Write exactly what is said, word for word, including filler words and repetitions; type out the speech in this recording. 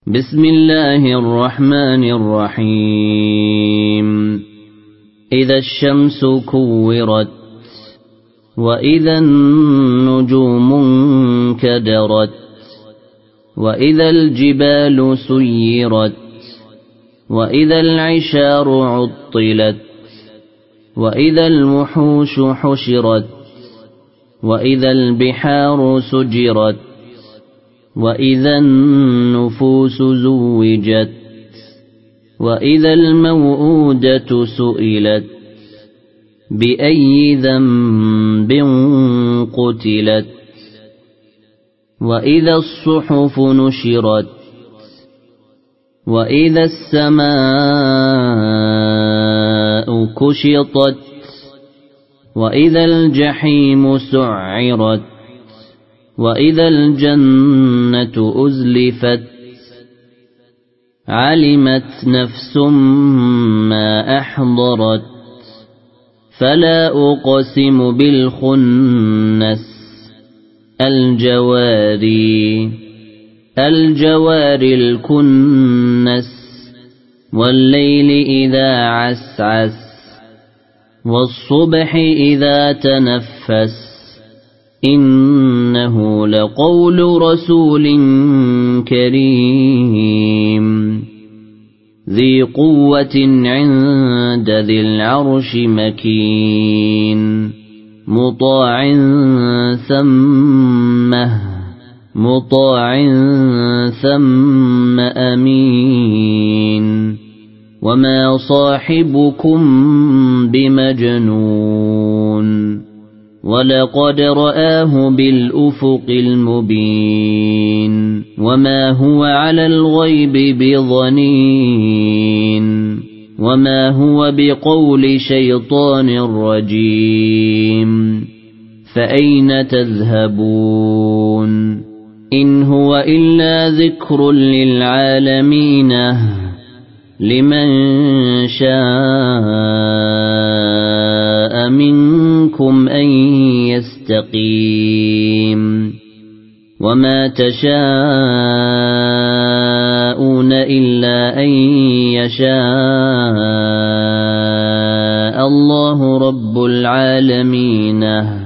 بسم الله الرحمن الرحيم إذا الشمس كورت وإذا النجوم انكدرت وإذا الجبال سيرت وإذا العشار عطلت وإذا الوحوش حشرت وإذا البحار سجرت وإذا النفوس زوجت وإذا الموءودة سئلت بأي ذنب قتلت وإذا الصحف نشرت وإذا السماء كشطت وإذا الجحيم سعرت وإذا الجنة أزلفت علمت نفس ما أحضرت فلا أقسم بالخنس الجواري الجوار الكنس والليل إذا عسعس والصبح إذا تنفس إنه لقول رسول كريم ذي قوة عند ذي العرش مكين مطاع ثمه مطاع ثم أمين وما صاحبكم بمجنون ولقد رآه بالأفق المبين وما هو على الغيب بضنين وما هو بقول شيطان رجيم فأين تذهبون إن هو إلا ذكر للعالمين لمن شاء منكم أن يستقيم وما تشاءون إلا أن يشاء الله رب العالمين.